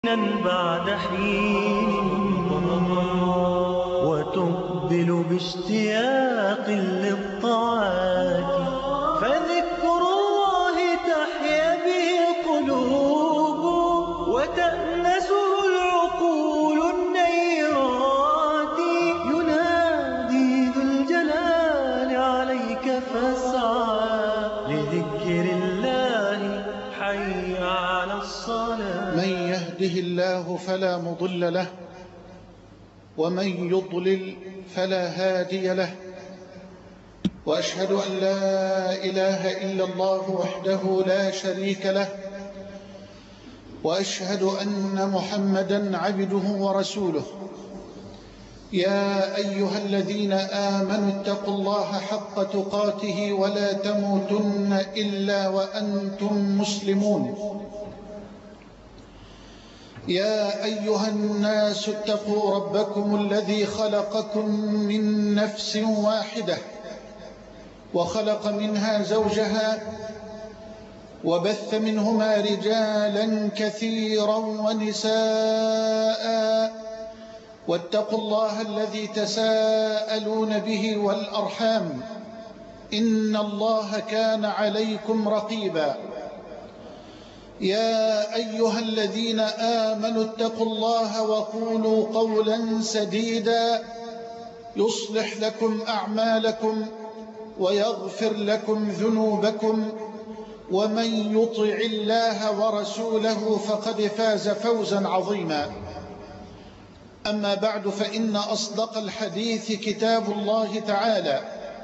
بعد حين وتقبل باشتياق للطاعات، فذكر الله تحيا به القلوب وتأنسه العقول النيرات. ينادي ذو الجلال عليك فاسعى لذكر الله، حي على الصلاة. من يهده الله فلا مضل له ومن يضلل فلا هادي له، وأشهد أن لا إله إلا الله وحده لا شريك له، وأشهد أن محمدا عبده ورسوله. يا أيها الذين آمنوا اتقوا الله حق تقاته ولا تموتن إلا وأنتم مسلمون. يا أيها الناس اتقوا ربكم الذي خلقكم من نفس واحدة وخلق منها زوجها وبث منهما رجالا كثيرا ونساء، واتقوا الله الذي تساءلون به والأرحام، إن الله كان عليكم رقيبا. يا أيها الذين آمنوا اتقوا الله وقولوا قولا سديدا يصلح لكم أعمالكم ويغفر لكم ذنوبكم، ومن يطع الله ورسوله فقد فاز فوزا عظيما. أما بعد، فإن أصدق الحديث كتاب الله تعالى،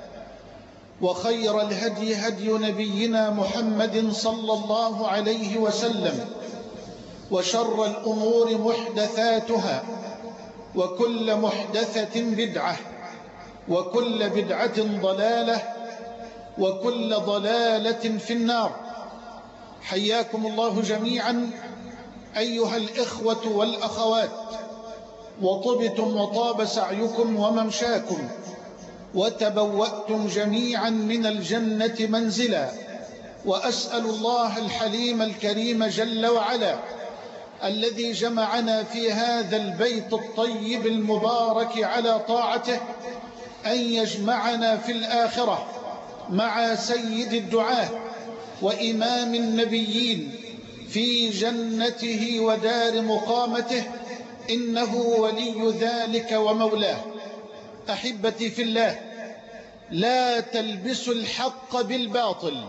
وخير الهدي هدي نبينا محمد صلى الله عليه وسلم، وشر الأمور محدثاتها، وكل محدثة بدعة، وكل بدعة ضلالة، وكل ضلالة في النار. حياكم الله جميعا أيها الإخوة والأخوات، وطبتم وطاب سعيكم وممشاكم، وتبوأتم جميعا من الجنة منزلا. وأسأل الله الحليم الكريم جل وعلا الذي جمعنا في هذا البيت الطيب المبارك على طاعته أن يجمعنا في الآخرة مع سيد الدعاة وإمام النبيين في جنته ودار مقامته، إنه ولي ذلك ومولاه. أحبتي في الله، لا تلبسوا الحق بالباطل.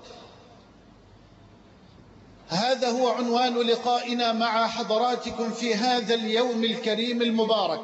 هذا هو عنوان لقائنا مع حضراتكم في هذا اليوم الكريم المبارك.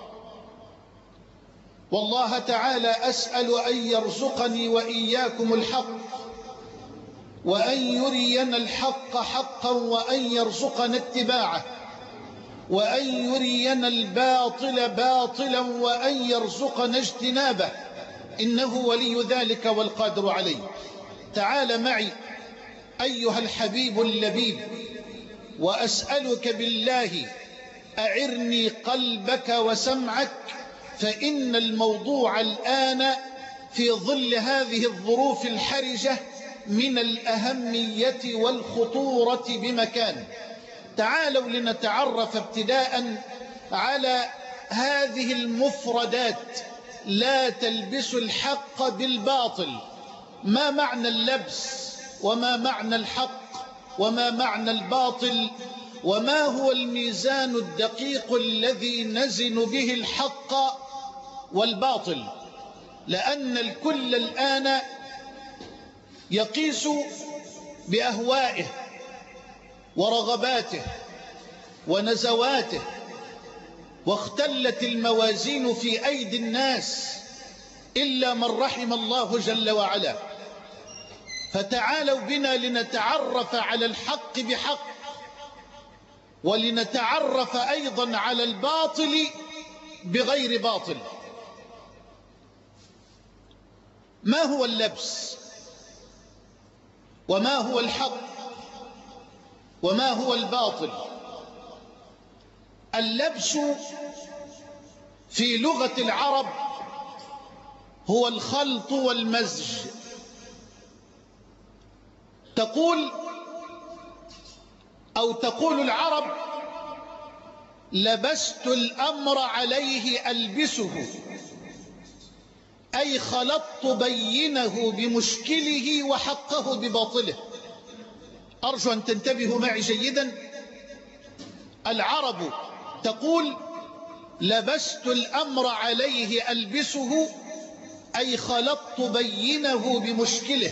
والله تعالى أسأل أن يرزقني وإياكم الحق، وأن يرينا الحق حقا، وأن يرزقنا اتباعه، وأن يرينا الباطل باطلا، وأن يرزقنا اجتنابه، إنه ولي ذلك والقادر عليه. تعال معي أيها الحبيب اللبيب، وأسألك بالله أعرني قلبك وسمعك، فإن الموضوع الآن في ظل هذه الظروف الحرجة من الأهمية والخطورة بمكان. تعالوا لنتعرف ابتداء على هذه المفردات: لا تلبسوا الحق بالباطل. ما معنى اللبس؟ وما معنى الحق؟ وما معنى الباطل؟ وما هو الميزان الدقيق الذي نزن به الحق والباطل؟ لأن الكل الآن يقيس بأهوائه ورغباته ونزواته، واختلت الموازين في أيدي الناس إلا من رحم الله جل وعلا. فتعالوا بنا لنتعرف على الحق بحق، ولنتعرف أيضا على الباطل بغير باطل. ما هو اللبس؟ وما هو الحق؟ وما هو الباطل؟ اللبس في لغة العرب هو الخلط والمزج. تقول العرب لبست الأمر عليه ألبسه، أي خلطت بينه بمشكله وحقه بباطله. أرجو أن تنتبهوا معي جيدا. العرب تقول لبست الأمر عليه ألبسه، أي خلطت بينه بمشكله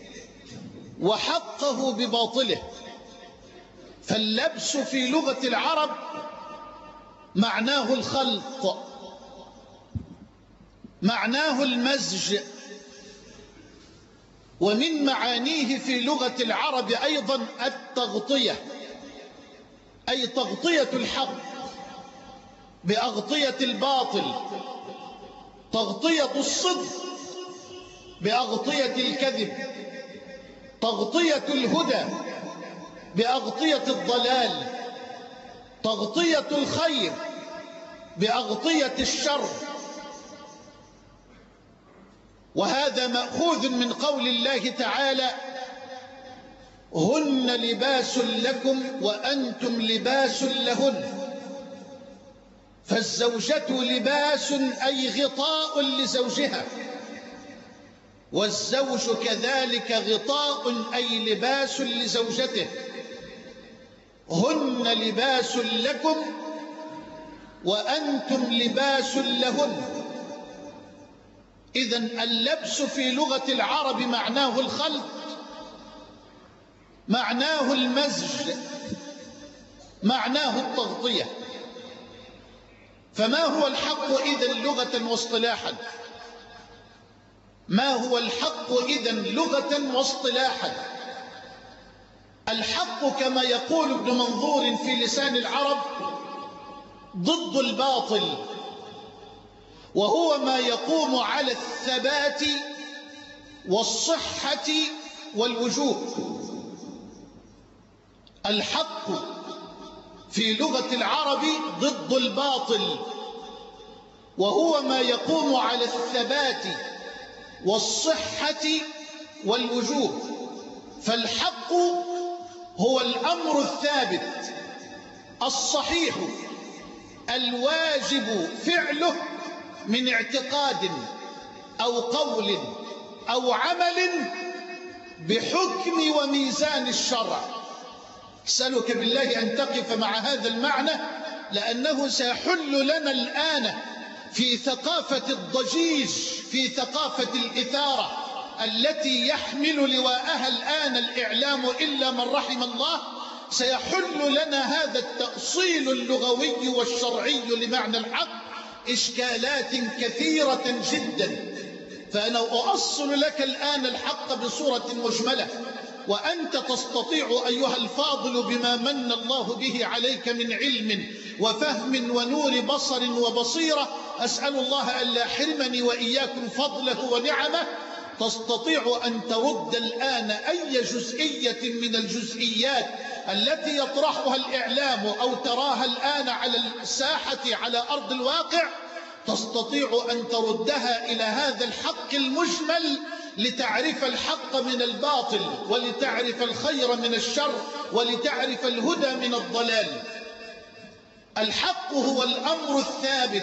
وحقه بباطله. فاللبس في لغة العرب معناه الخلط، معناه المزج، ومن معانيه في لغة العرب أيضا التغطية، أي تغطية الحق بأغطية الباطل، تغطية الصدق بأغطية الكذب، تغطية الهدى بأغطية الضلال، تغطية الخير بأغطية الشر. وهذا مأخوذ من قول الله تعالى هن لباس لكم وأنتم لباس لهن. فالزوجة لباس أي غطاء لزوجها، والزوج كذلك غطاء أي لباس لزوجته. هن لباس لكم وأنتم لباس لهن. إذن اللبس في لغة العرب معناه الخلط، معناه المزج، معناه التغطية. فما هو الحق إذن لغة واصطلاحا؟ ما هو الحق إذن لغة واصطلاحا؟ الحق كما يقول ابن منظور في لسان العرب ضد الباطل، وهو ما يقوم على الثبات والصحة والوجوب. الحق في لغة العرب ضد الباطل، وهو ما يقوم على الثبات والصحة والوجوب. فالحق هو الأمر الثابت الصحيح الواجب فعله من اعتقاد أو قول أو عمل بحكم وميزان الشرع. أسألك بالله أن تقف مع هذا المعنى، لأنه سيحل لنا الآن في ثقافة الضجيج، في ثقافة الإثارة التي يحمل لواءها الآن الإعلام إلا من رحم الله، سيحل لنا هذا التأصيل اللغوي والشرعي لمعنى الحق إشكالات كثيرة جدا. فأنا أؤصل لك الآن الحق بصورة مجملة، وأنت تستطيع أيها الفاضل بما من الله به عليك من علم وفهم ونور بصر وبصيرة، أسأل الله أن لا يحرمني وإياكم فضله ونعمه، تستطيع أن ترد الآن أي جزئية من الجزئيات التي يطرحها الإعلام أو تراها الآن على الساحة على أرض الواقع، تستطيع أن تردها إلى هذا الحق المجمل لتعرف الحق من الباطل، ولتعرف الخير من الشر، ولتعرف الهدى من الضلال. الحق هو الأمر الثابت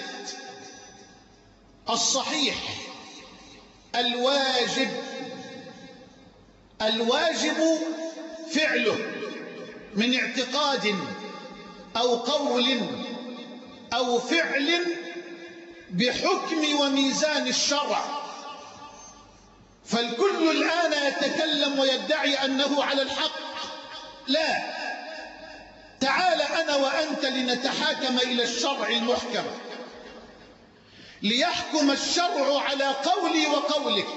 الصحيح الواجب، الواجب فعله من اعتقاد أو قول أو فعل بحكم وميزان الشرع. فالكل الآن يتكلم ويدعي أنه على الحق. لا، تعال أنا وأنت لنتحاكم إلى الشرع المحكم، ليحكم الشرع على قولي وقولك،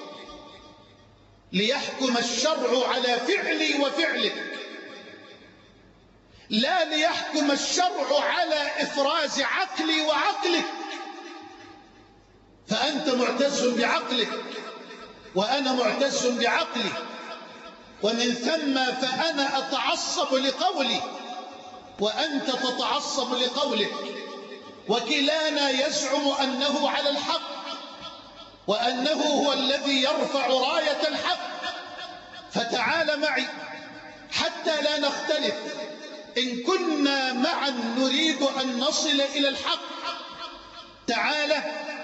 ليحكم الشرع على فعلي وفعلك، لا ليحكم الشرع على إفراز عقلي وعقلك. فأنت معتز بعقلك وأنا معتز بعقلي، ومن ثم فأنا أتعصب لقولي وأنت تتعصب لقولك، وكلانا يزعم أنه على الحق وأنه هو الذي يرفع راية الحق. فتعال معي حتى لا نختلف إن كنا معا نريد أن نصل إلى الحق تعالى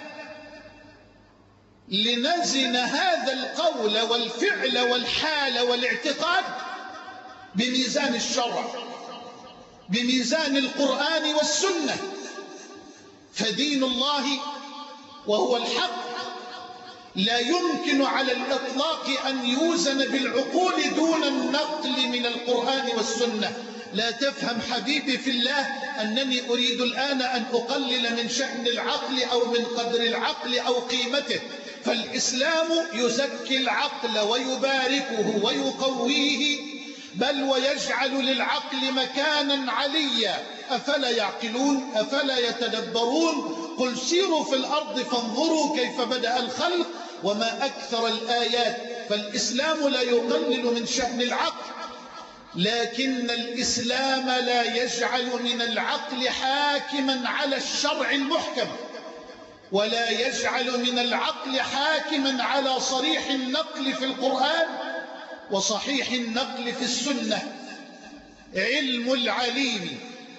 لنزن هذا القول والفعل والحال والاعتقاد بميزان الشرع، بميزان القرآن والسنة. فدين الله وهو الحق لا يمكن على الإطلاق أن يوزن بالعقول دون النقل من القرآن والسنة. لا تفهم حبيبي في الله أنني أريد الآن أن أقلل من شأن العقل أو من قدر العقل أو قيمته، فالإسلام يزكي العقل ويباركه ويقويه، بل ويجعل للعقل مكانا عليا. أفلا يعقلون؟ أفلا يتدبرون؟ قل سيروا في الأرض فانظروا كيف بدأ الخلق وما أكثر الآيات. فالإسلام لا يقلل من شأن العقل، لكن الإسلام لا يجعل من العقل حاكما على الشرع المحكم، ولا يجعل من العقل حاكما على صريح النقل في القرآن وصحيح النقل في السنة. علم العليم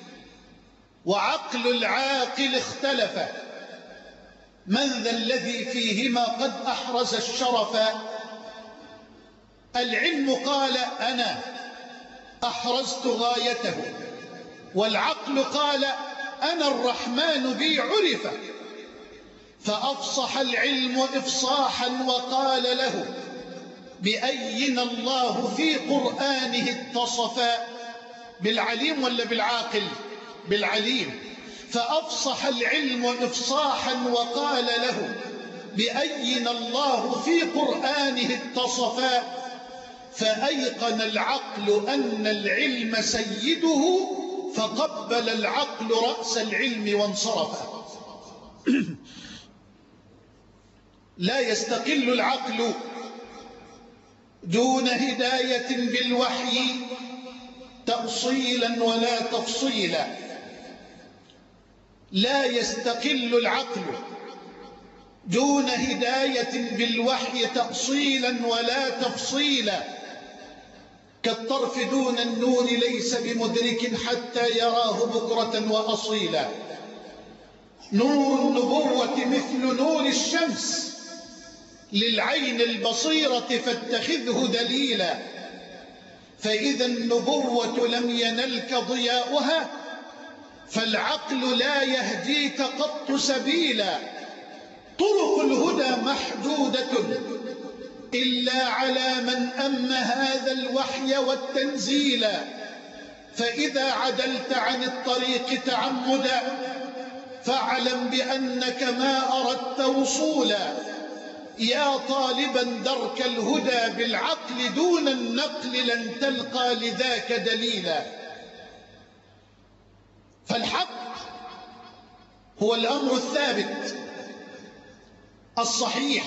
وعقل العاقل اختلفا، من ذا الذي فيهما قد أحرز الشرف؟ العلم قال أنا أحرزت غايته، والعقل قال أنا الرحمن بي عرف. فأفصح العلم إفصاحا وقال له بأين الله في قرآنه اتصفا. بالعليم ولا بالعاقل؟ بالعليم. فأفصح العلم إفصاحا وقال له بأين الله في قرآنه اتصفا. فأيقن العقل أن العلم سيده، فقبل العقل رأس العلم وانصرف. لا يستقل العقل دون هداية بالوحي تأصيلا ولا تفصيلا. لا يستقل العقل دون هداية بالوحي تأصيلا ولا تفصيلا. كالطرف دون النور ليس بمدرك حتى يراه بكرة وأصيلا. نور النبوة مثل نور الشمس للعين البصيرة فاتخذه دليلا. فإذا النبوة لم ينلك ضياؤها فالعقل لا يهديك قط سبيلا. طرق الهدى محدودة إلا على من أم هذا الوحي والتنزيل. فإذا عدلت عن الطريق تعمدا فاعلم بأنك ما أردت وصولا. يا طالبا درك الهدى بالعقل دون النقل لن تلقى لذاك دليلا. فالحق هو الأمر الثابت الصحيح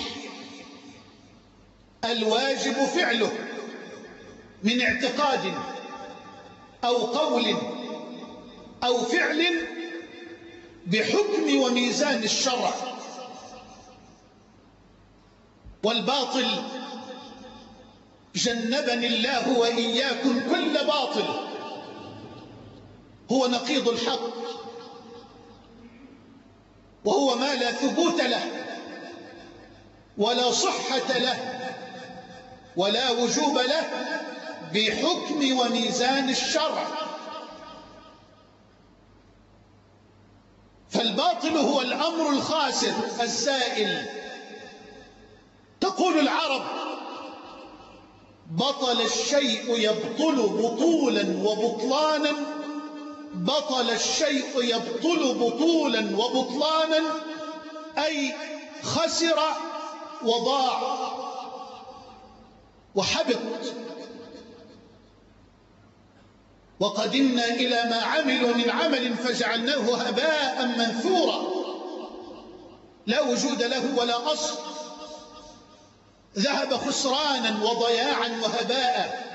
الواجب فعله من اعتقاد أو قول أو فعل بحكم وميزان الشرع. والباطل جنبني الله وإياكم كل باطل هو نقيض الحق، وهو ما لا ثبوت له ولا صحة له ولا وجوب له بحكم وميزان الشرع. فالباطل هو الأمر الخاسر الزائل. تقول العرب بطل الشيء يبطل بطولا وبطلانا. بطل الشيء يبطل بطولا وبطلانا أي خسر وضاع وحبط. وقدمنا إلى ما عملوا من عمل فجعلناه هباء منثورا لا وجود له ولا أصل، ذهب خسرانا وضياعا وهباء.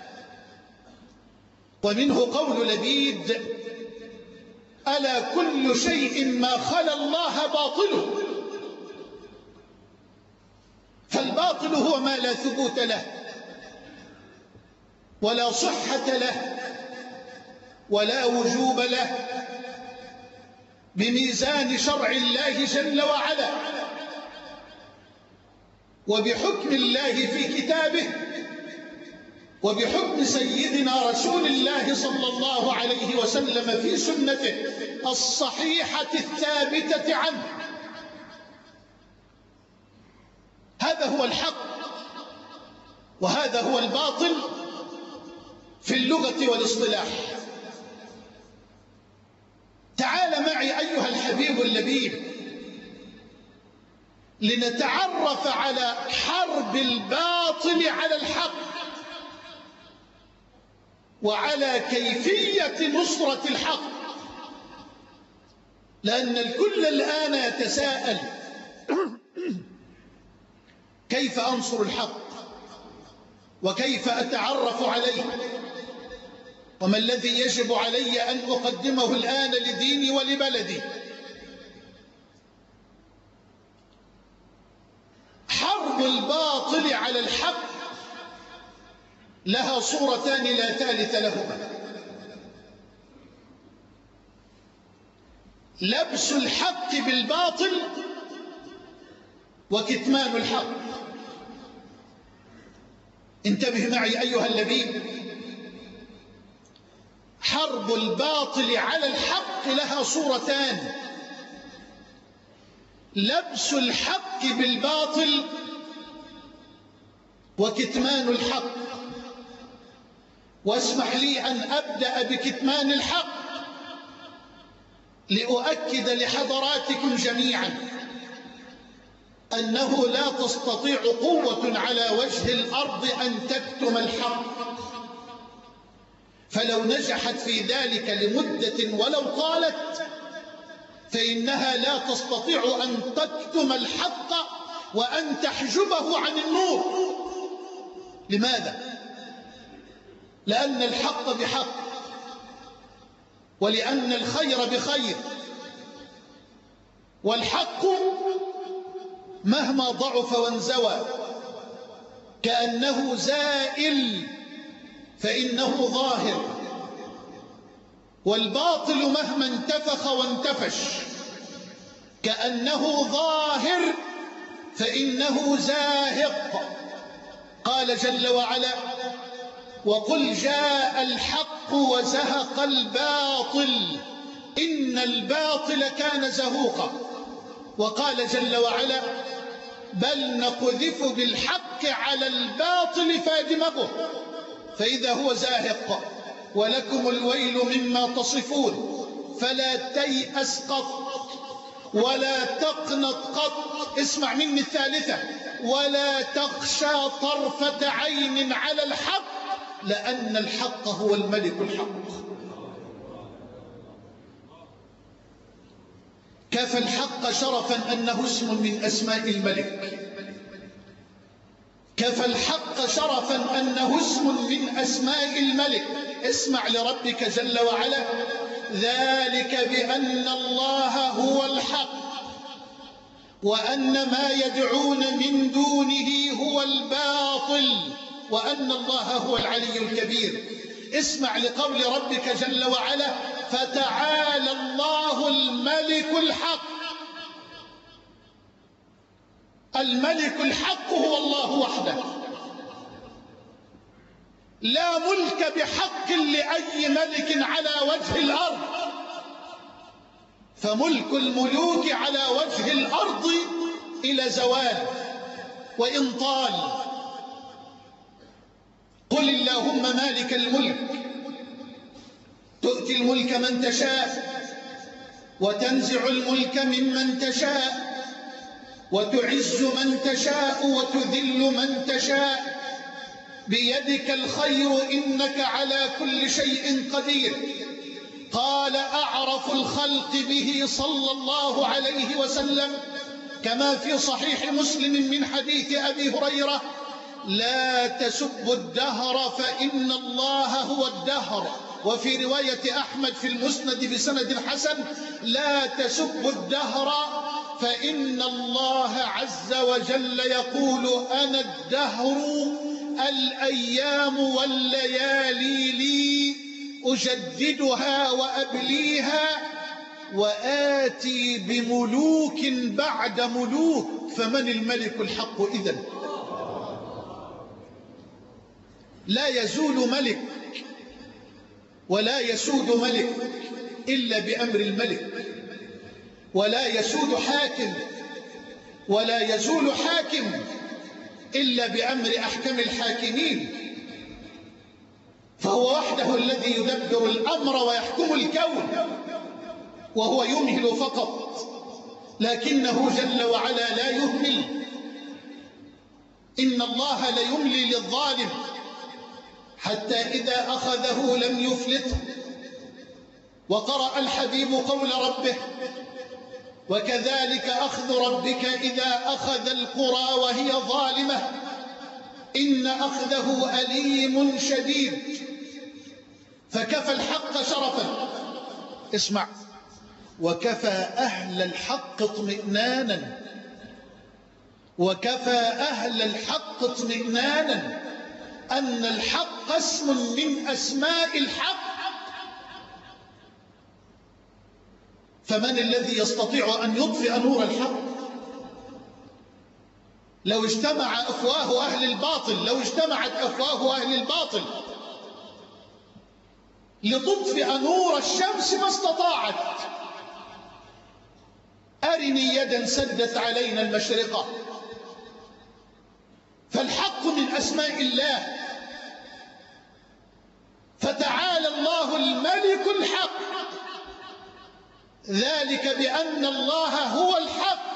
ومنه قول لبيد ألا كل شيء ما خلا الله باطل. فالباطل هو ما لا ثبوت له ولا صحة له ولا وجوب له بميزان شرع الله جل وعلا وبحكم الله في كتابه وبحكم سيدنا رسول الله صلى الله عليه وسلم في سنته الصحيحة الثابتة عنه. هذا هو الحق وهذا هو الباطل في اللغة والاصطلاح. تعال معي أيها الحبيب اللبيب لنتعرف على حرب الباطل على الحق وعلى كيفية نصرة الحق، لأن الكل الآن يتساءل كيف أنصر الحق وكيف أتعرف عليه وما الذي يجب علي أن أقدمه الآن لديني ولبلدي. حرب الباطل على الحق لها صورتان لا ثالث لهما: لبس الحق بالباطل وكتمان الحق. انتبه معي أيها اللبيب، حرب الباطل على الحق لها صورتان: لبس الحق بالباطل وكتمان الحق. واسمح لي أن أبدأ بكتمان الحق لأؤكد لحضراتكم جميعا أنه لا تستطيع قوة على وجه الأرض أن تكتم الحق، فلو نجحت في ذلك لمدة ولو طالت فإنها لا تستطيع أن تكتم الحق وأن تحجبه عن النور. لماذا؟ لأن الحق بحق، ولأن الخير بخير، والحق مهما ضعف وانزوى كأنه زائل فإنه ظاهر، والباطل مهما انتفخ وانتفش كأنه ظاهر فإنه زاهق. قال جل وعلا: وقل جاء الحق وزهق الباطل إن الباطل كان زهوقا. وقال جل وعلا: بل نقذف بالحق على الباطل فيدمغه فإذا هو زاهق ولكم الويل مما تصفون. فلا تيأس قط ولا تقنط قط، اسمع مني الثالثة، ولا تخشى طرفة عين على الحق، لأن الحق هو الملك الحق. كفى الحق شرفا أنه اسم من أسماء الملك، كفى الحق شرفا أنه اسم من أسماء الملك. اسمع لربك جل وعلا: ذلك بأن الله هو الحق وأن ما يدعون من دونه هو الباطل وأن الله هو العلي الكبير. اسمع لقول ربك جل وعلا: فتعالى الله الملك الحق. الملك الحق هو الله وحده، لا ملك بحق لأي ملك على وجه الأرض، فملك الملوك على وجه الأرض إلى زوال وإن طال. قل اللهم مالك الملك تؤتي الملك من تشاء وتنزع الملك ممن تشاء وتعز من تشاء وتذل من تشاء بيدك الخير إنك على كل شيء قدير. قال أعرف الخلق به صلى الله عليه وسلم كما في صحيح مسلم من حديث أبي هريرة: لا تسبوا الدهر فإن الله هو الدهر. وفي رواية أحمد في المسند بسند حسن: لا تسبوا الدهر فإن الله عز وجل يقول أنا الدهر الأيام والليالي لي أجددها وأبليها وآتي بملوك بعد ملوك، فمن الملك الحق إذن؟ لا يزول ملك ولا يسود ملك إلا بأمر الملك، ولا يسود حاكم ولا يزول حاكم إلا بأمر أحكم الحاكمين، فهو وحده الذي يدبر الأمر ويحكم الكون، وهو يمهل فقط، لكنه جل وعلا لا يهمل. إن الله ليملي للظالم حتى إذا أخذه لم يفلته. وقرأ الحبيب قول ربه: وكذلك أخذ ربك إذا أخذ القرى وهي ظالمة إن أخذه أليم شديد. فكفى الحق شرفا، اسمع، وكفى أهل الحق اطمئنانا، وكفى أهل الحق اطمئنانا أن الحق اسم من أسماء الحق. فمن الذي يستطيع أن يطفئ نور الحق؟ لو اجتمع أفواه أهل الباطل، لو اجتمعت أفواه أهل الباطل لتطفئ نور الشمس ما استطاعت. أرني يدا سدت علينا المشرقة. فالحق من أسماء الله، فتعالى الله الملك الحق، ذلك بأن الله هو الحق.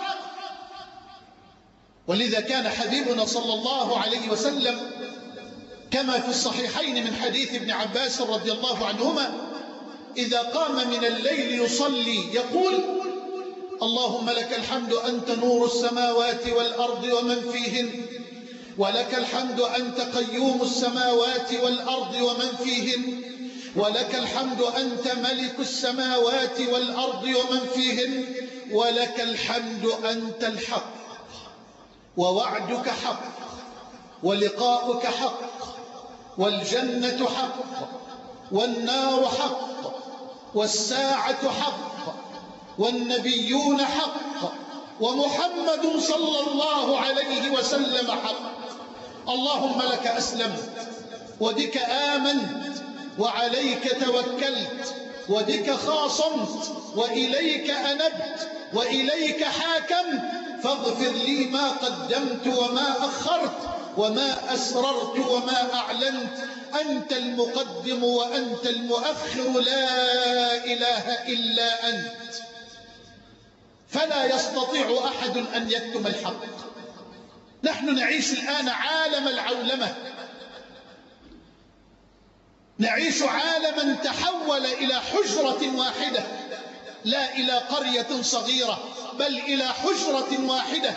ولذا كان حبيبنا صلى الله عليه وسلم كما في الصحيحين من حديث ابن عباس رضي الله عنهما إذا قام من الليل يصلي يقول: اللهم لك الحمد أنت نور السماوات والأرض ومن فيهن، ولك الحمد أنت قيوم السماوات والأرض ومن فيهن، ولك الحمد أنت ملك السماوات والأرض ومن فيهن، ولك الحمد أنت الحق، ووعدك حق، ولقاؤك حق، والجنة حق، والنار حق، والساعة حق، والنبيون حق، ومحمد صلى الله عليه وسلم حق. اللهم لك أسلمت، وبك آمنت، وعليك توكلت، وبك خاصمت، وإليك أنبت، وإليك حاكمت، فاغفر لي ما قدمت وما أخرت، وما أسررت وما أعلنت، أنت المقدم وأنت المؤخر، لا إله إلا أنت. فلا يستطيع أحد أن يكتم الحق. نحن نعيش الآن عالم العولمة، نعيش عالما تحول إلى حجرة واحدة، لا إلى قرية صغيرة، بل إلى حجرة واحدة.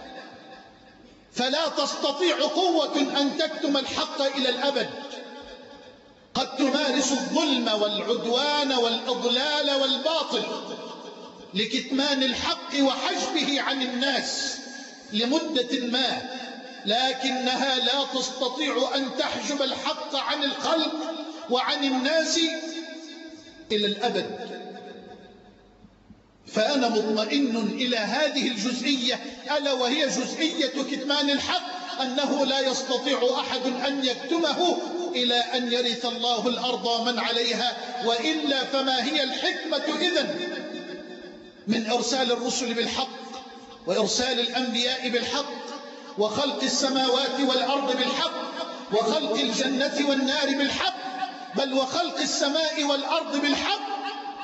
فلا تستطيع قوة أن تكتم الحق إلى الأبد. قد تمارس الظلم والعدوان والإضلال والباطل لكتمان الحق وحجبه عن الناس لمدة ما، لكنها لا تستطيع أن تحجب الحق عن الخلق وعن الناس إلى الأبد. فأنا مطمئن إلى هذه الجزئية، ألا وهي جزئية كتمان الحق، أنه لا يستطيع أحد أن يكتمه إلى أن يرث الله الأرض ومن عليها، وإلا فما هي الحكمة إذن من إرسال الرسل بالحق، وإرسال الأنبياء بالحق، وخلق السماوات والأرض بالحق، وخلق الجنة والنار بالحق، بل وخلق السماء والأرض بالحق؟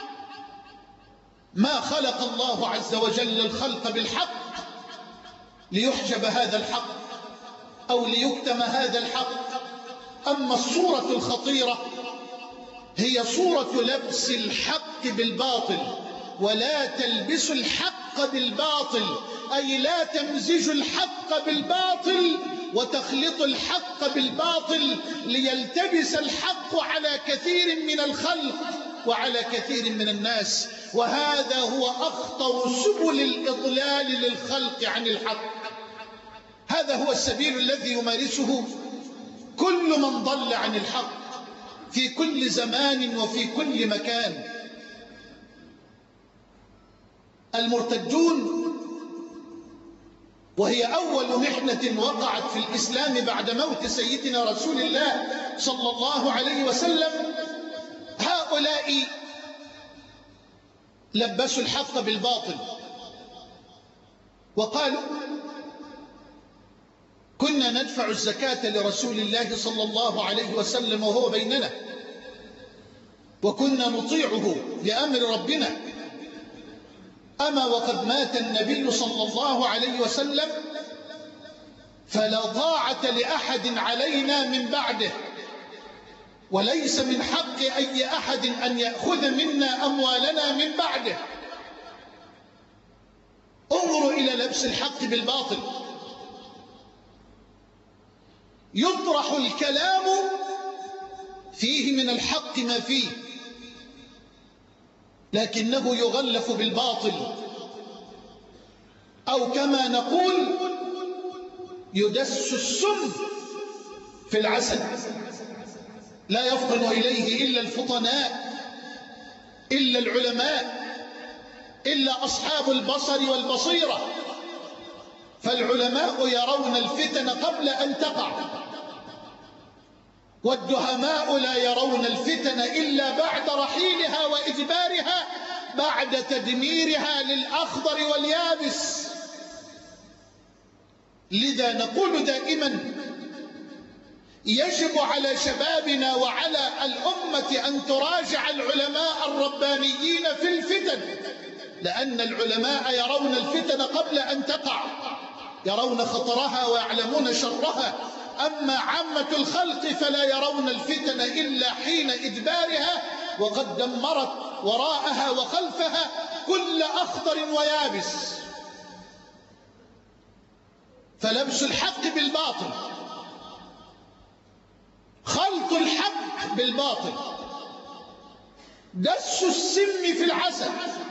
ما خلق الله عز وجل الخلق بالحق ليحجب هذا الحق أو ليكتم هذا الحق. أما الصورة الخطيرة هي صورة لبس الحق بالباطل. ولا تلبسوا الحق بالباطل، أي لا تمزجوا الحق بالباطل وتخلطوا الحق بالباطل ليلتبس الحق على كثير من الخلق وعلى كثير من الناس. وهذا هو أخطر سبل الإضلال للخلق عن الحق. هذا هو السبيل الذي يمارسه كل من ضل عن الحق في كل زمان وفي كل مكان. المرتدون، وهي أول محنة وقعت في الإسلام بعد موت سيدنا رسول الله صلى الله عليه وسلم، هؤلاء لبسوا الحق بالباطل وقالوا: كنا ندفع الزكاة لرسول الله صلى الله عليه وسلم وهو بيننا، وكنا نطيعه لأمر ربنا، أما وقد مات النبي صلى الله عليه وسلم فلا طاعة لأحد علينا من بعده، وليس من حق أي أحد أن يأخذ منا أموالنا من بعده. انظروا إلى لبس الحق بالباطل. يطرح الكلام فيه من الحق ما فيه، لكنه يغلف بالباطل، أو كما نقول يدس السم في العسل. لا يفطن إليه إلا الفطناء، إلا العلماء، إلا أصحاب البصر والبصيرة. فالعلماء يرون الفتن قبل أن تقع، والدهماء لا يرون الفتن إلا بعد رحيلها وإدبارها، بعد تدميرها للأخضر واليابس. لذا نقول دائما: يجب على شبابنا وعلى الأمة أن تراجع العلماء الربانيين في الفتن، لأن العلماء يرون الفتن قبل أن تقع، يرون خطرها ويعلمون شرها. أما عامة الخلق فلا يرون الفتن إلا حين إدبارها، وقد دمرت وراءها وخلفها كل أخضر ويابس. فلبس الحق بالباطل، خلط الحق بالباطل، دس السم في العسل.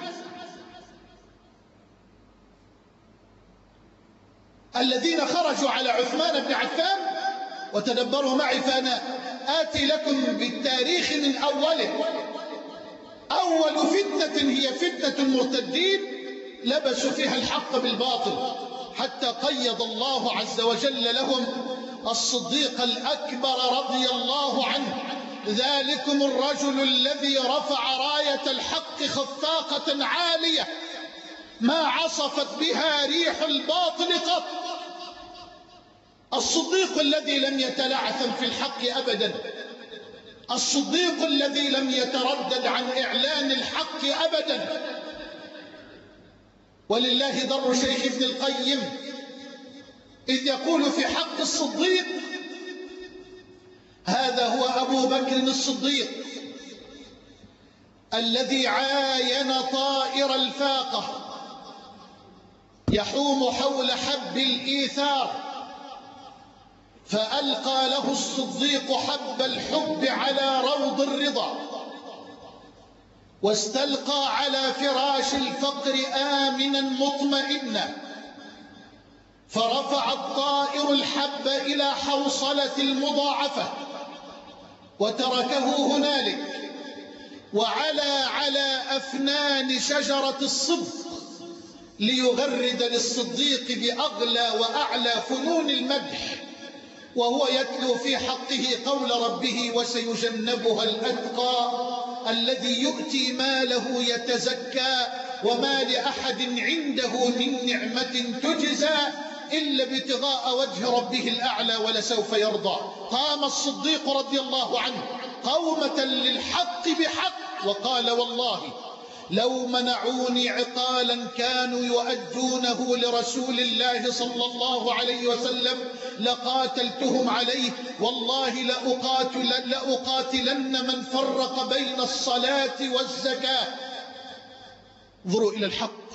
الذين خرجوا على عثمان بن عفان، وتدبروا معي فأنا آتي لكم بالتاريخ من أوله. أول فتنة هي فتنة المرتدين، لبسوا فيها الحق بالباطل، حتى قيض الله عز وجل لهم الصديق الأكبر رضي الله عنه: ذلكم الرجل الذي رفع راية الحق خفاقة عالية ما عصفت بها ريح الباطل قط. الصديق الذي لم يتلعثم في الحق أبدا، الصديق الذي لم يتردد عن إعلان الحق أبدا. ولله در شيخ ابن القيم إذ يقول في حق الصديق: هذا هو أبو بكر الصديق الذي عاين طائر الفاقة يحوم حول حب الإيثار، فألقى له الصديق حب الحب على روض الرضا، واستلقى على فراش الفقر آمنا مطمئنا، فرفع الطائر الحب إلى حوصلة المضاعفة وتركه هنالك، على أفنان شجرة الصدق ليغرد للصديق بأغلى وأعلى فنون المدح، وهو يتلو في حقه قول ربه: وسيجنبها الأتقى الذي يؤتي ماله يتزكى وما لأحد عنده من نعمة تجزى إلا ابتغاء وجه ربه الأعلى ولسوف يرضى. قام الصديق رضي الله عنه قومة للحق بحق وقال: والله لو منعوني عقالا كانوا يؤدونه لرسول الله صلى الله عليه وسلم لقاتلتهم عليه، والله لأقاتلن من فرق بين الصلاة والزكاة. انظروا إلى الحق.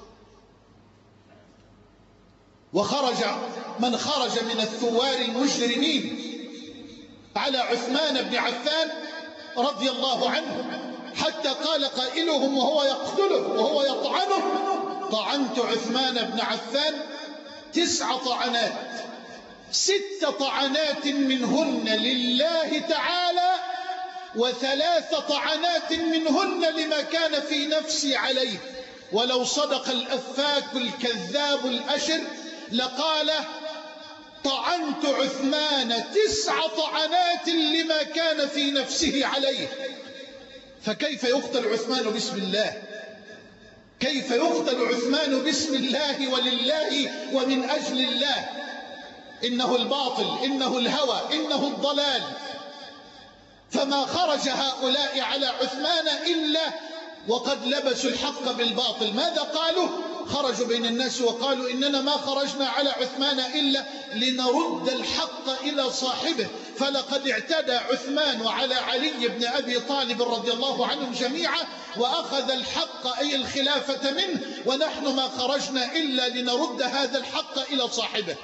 وخرج من خرج من الثوار المجرمين على عثمان بن عفان رضي الله عنه، حتى قال قائلهم وهو يقتله وهو يطعنه: طعنت عثمان بن عفان 9 طعنات، 6 طعنات منهن لله تعالى و3 طعنات منهن لما كان في نفسي عليه. ولو صدق الأفاك الكذاب الأشر لقال طعنت عثمان 9 طعنات لما كان في نفسه عليه. فكيف يقتل عثمان باسم الله؟ كيف يقتل عثمان باسم الله ولله ومن أجل الله؟ إنه الباطل، إنه الهوى، إنه الضلال. فما خرج هؤلاء على عثمان إلا وقد لبسوا الحق بالباطل. ماذا قالوا؟ خرجوا بين الناس وقالوا إننا ما خرجنا على عثمان إلا لنرد الحق إلى صاحبه، فلقد اعتدى عثمان على علي بن أبي طالب رضي الله عنهم جميعا وأخذ الحق أي الخلافة منه، ونحن ما خرجنا إلا لنرد هذا الحق إلى صاحبه.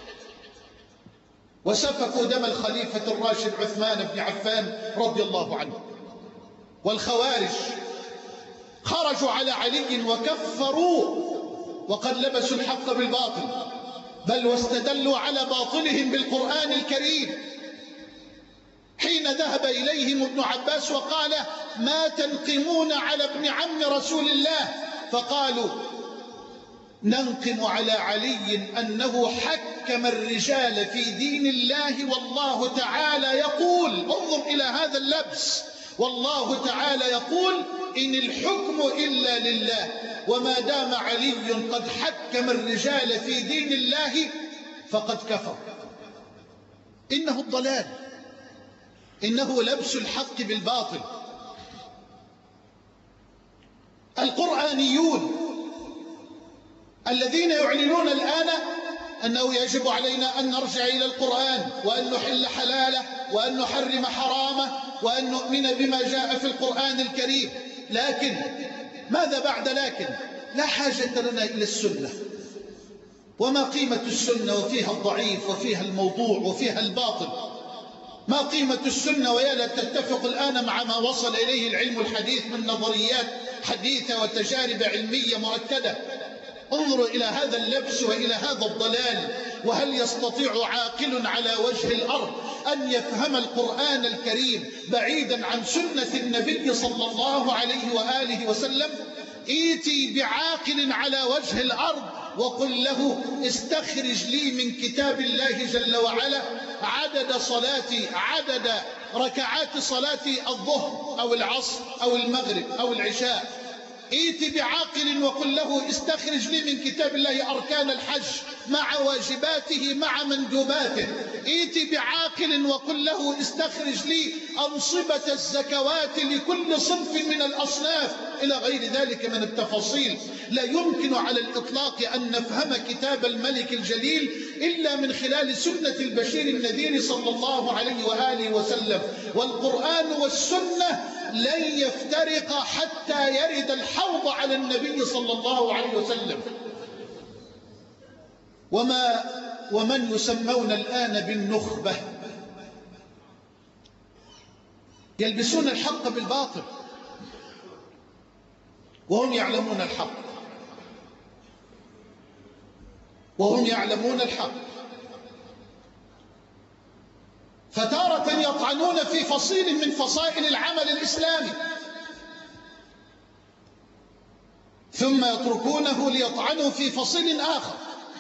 وسفكوا دم الخليفة الراشد عثمان بن عفان رضي الله عنه. والخوارج خرجوا على علي وكفروا وقد لبسوا الحق بالباطل، بل واستدلوا على باطلهم بالقرآن الكريم حين ذهب إليهم ابن عباس وقال ما تنقمون على ابن عم رسول الله؟ فقالوا ننقم على علي أنه حكم الرجال في دين الله، والله تعالى يقول، انظر إلى هذا اللبس، والله تعالى يقول إن الحكم إلا لله، وما دام علي قد حكم الرجال في دين الله فقد كفر. إنه الضلال، إنه لبس الحق بالباطل. القرآنيون الذين يعلنون الآن أنه يجب علينا أن نرجع إلى القرآن وأن نحل حلاله وأن نحرم حرامه وأن نؤمن بما جاء في القرآن الكريم، لكن ماذا بعد لكن؟ لا حاجة لنا إلى السنة. وما قيمة السنة وفيها الضعيف وفيها الموضوع وفيها الباطل؟ ما قيمة السنة ويا لا تتفق الآن مع ما وصل إليه العلم الحديث من نظريات حديثة وتجارب علمية مؤكدة؟ انظروا إلى هذا اللبس وإلى هذا الضلال. وهل يستطيع عاقل على وجه الأرض أن يفهم القرآن الكريم بعيدا عن سنة النبي صلى الله عليه وآله وسلم؟ ائتي بعاقل على وجه الأرض وقل له استخرج لي من كتاب الله جل وعلا عدد صلاتي، عدد ركعات صلاتي الظهر أو العصر أو المغرب أو العشاء. ائت بعاقل وقل له استخرج لي من كتاب الله أركان الحج مع واجباته مع مندوباته. ائت بعاقل وقل له استخرج لي أنصبة الزكوات لكل صنف من الأصناف إلى غير ذلك من التفاصيل. لا يمكن على الإطلاق أن نفهم كتاب الملك الجليل إلا من خلال سنة البشير النذير صلى الله عليه وآله وسلم. والقرآن والسنة لن يفترق حتى يرد الحوض على النبي صلى الله عليه وسلم. ومن يسمون الآن بالنخبة يلبسون الحق بالباطل وهم يعلمون الحق، وهم يعلمون الحق. فتارة يطعنون في فصيل من فصائل العمل الإسلامي ثم يتركونه ليطعنوا في فصيل آخر،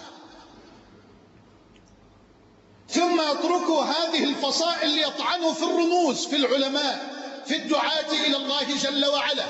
ثم يتركوا هذه الفصائل ليطعنوا في الرموز، في العلماء، في الدعاة إلى الله جل وعلا،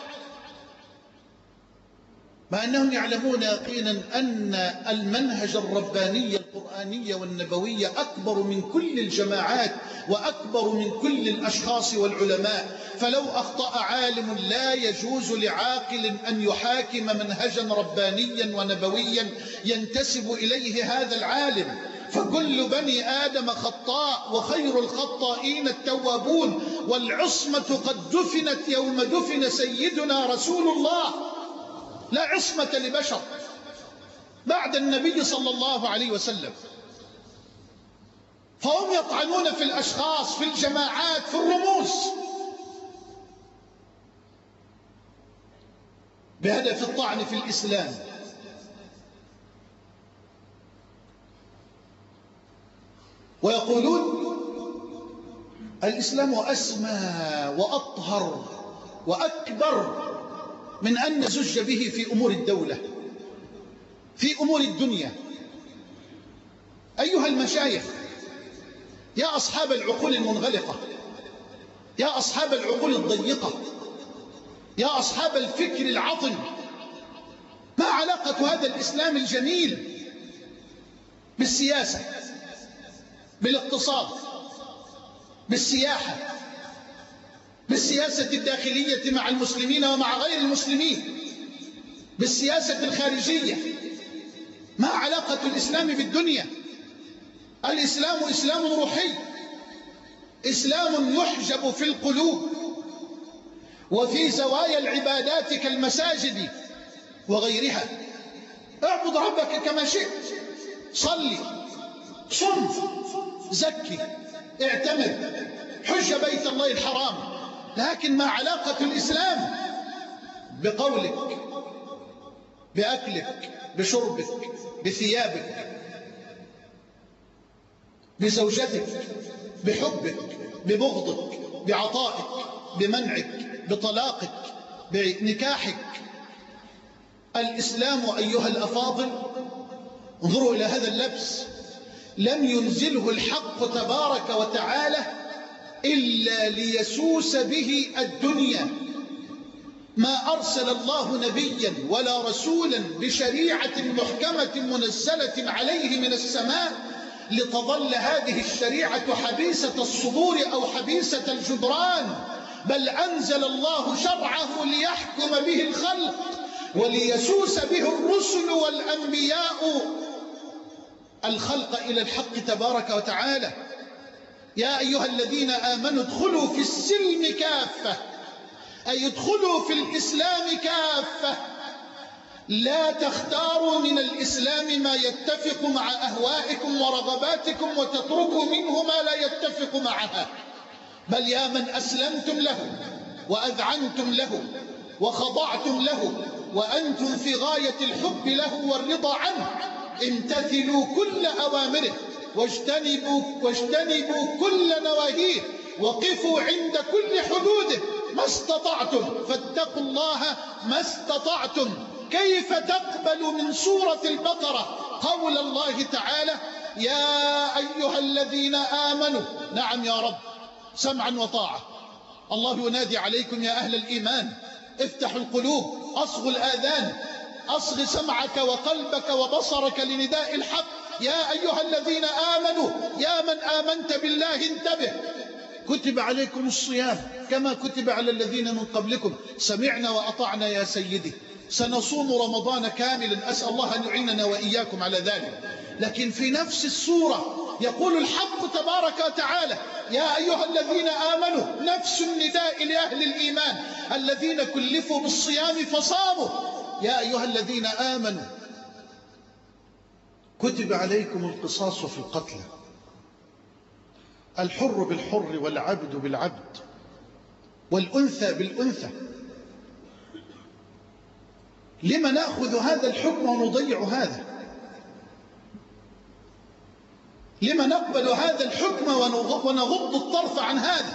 مع أنهم يعلمون يقينا أن المنهج الرباني القرآني والنبوي أكبر من كل الجماعات وأكبر من كل الأشخاص والعلماء. فلو أخطأ عالم لا يجوز لعاقل أن يحاكم منهجا ربانيا ونبويا ينتسب إليه هذا العالم. فكل بني آدم خطاء وخير الخطائين التوابون، والعصمة قد دفنت يوم دفن سيدنا رسول الله. لا عصمة لبشر بعد النبي صلى الله عليه وسلم. فهم يطعنون في الأشخاص، في الجماعات، في الرموز بهدف الطعن في الإسلام. ويقولون الإسلام أسمى وأطهر وأكبر من أن نزج به في أمور الدولة، في أمور الدنيا. أيها المشايخ، يا أصحاب العقول المنغلقة، يا أصحاب العقول الضيقة، يا أصحاب الفكر العطن، ما علاقة هذا الإسلام الجميل بالسياسة، بالاقتصاد، بالسياحة، بالسياسة الداخلية مع المسلمين ومع غير المسلمين، بالسياسة الخارجية؟ ما علاقة الإسلام بالدنيا؟ الإسلام إسلام روحي، إسلام يحجب في القلوب وفي زوايا العبادات كالمساجد وغيرها. اعبد ربك كما شئت، صلي، صم، زكي، اعتمد، حج بيت الله الحرام، لكن ما علاقة الإسلام بقولك، بأكلك، بشربك، بثيابك، بزوجتك، بحبك، ببغضك، بعطائك، بمنعك، بطلاقك، بنكاحك؟ الإسلام أيها الأفاضل، انظروا إلى هذا اللبس، لم ينزله الحق تبارك وتعالى إلا ليسوس به الدنيا. ما أرسل الله نبيا ولا رسولا بشريعة محكمة منزلة عليه من السماء لتظل هذه الشريعة حبيسة الصدور أو حبيسة الجدران، بل أنزل الله شرعه ليحكم به الخلق وليسوس به الرسل والأنبياء الخلق إلى الحق تبارك وتعالى. يا أيها الذين آمنوا ادخلوا في السلم كافة، أي ادخلوا في الإسلام كافة، لا تختاروا من الإسلام ما يتفق مع أهوائكم ورغباتكم وتتركوا منه ما لا يتفق معها، بل يا من أسلمتم له وأذعنتم له وخضعتم له وأنتم في غاية الحب له والرضا عنه، امتثلوا كل أوامره واجتنبوا كل نواهيه، وقفوا عند كل حدوده ما استطعتم، فاتقوا الله ما استطعتم. كيف تقبل من سورة البقرة قول الله تعالى: يا أيها الذين آمنوا؟ نعم يا رب، سمعا وطاعة. الله ينادي عليكم يا أهل الإيمان: افتحوا القلوب، أصغوا الآذان، أصغ سمعك وقلبك وبصرك لنداء الحق. يا أيها الذين آمنوا، يا من آمنت بالله انتبه، كتب عليكم الصيام كما كتب على الذين من قبلكم، سمعنا وأطعنا يا سيدي، سنصوم رمضان كاملا، أسأل الله أن يعيننا وإياكم على ذلك. لكن في نفس السورة يقول الحق تبارك وتعالى: يا أيها الذين آمنوا، نفس النداء لأهل الإيمان الذين كلفوا بالصيام فصاموا. يا أيها الذين آمنوا كتب عليكم القصاص في القتلى، الحر بالحر والعبد بالعبد والأنثى بالأنثى. لما نأخذ هذا الحكم ونضيع هذا؟ لما نقبل هذا الحكم ونغض الطرف عن هذا؟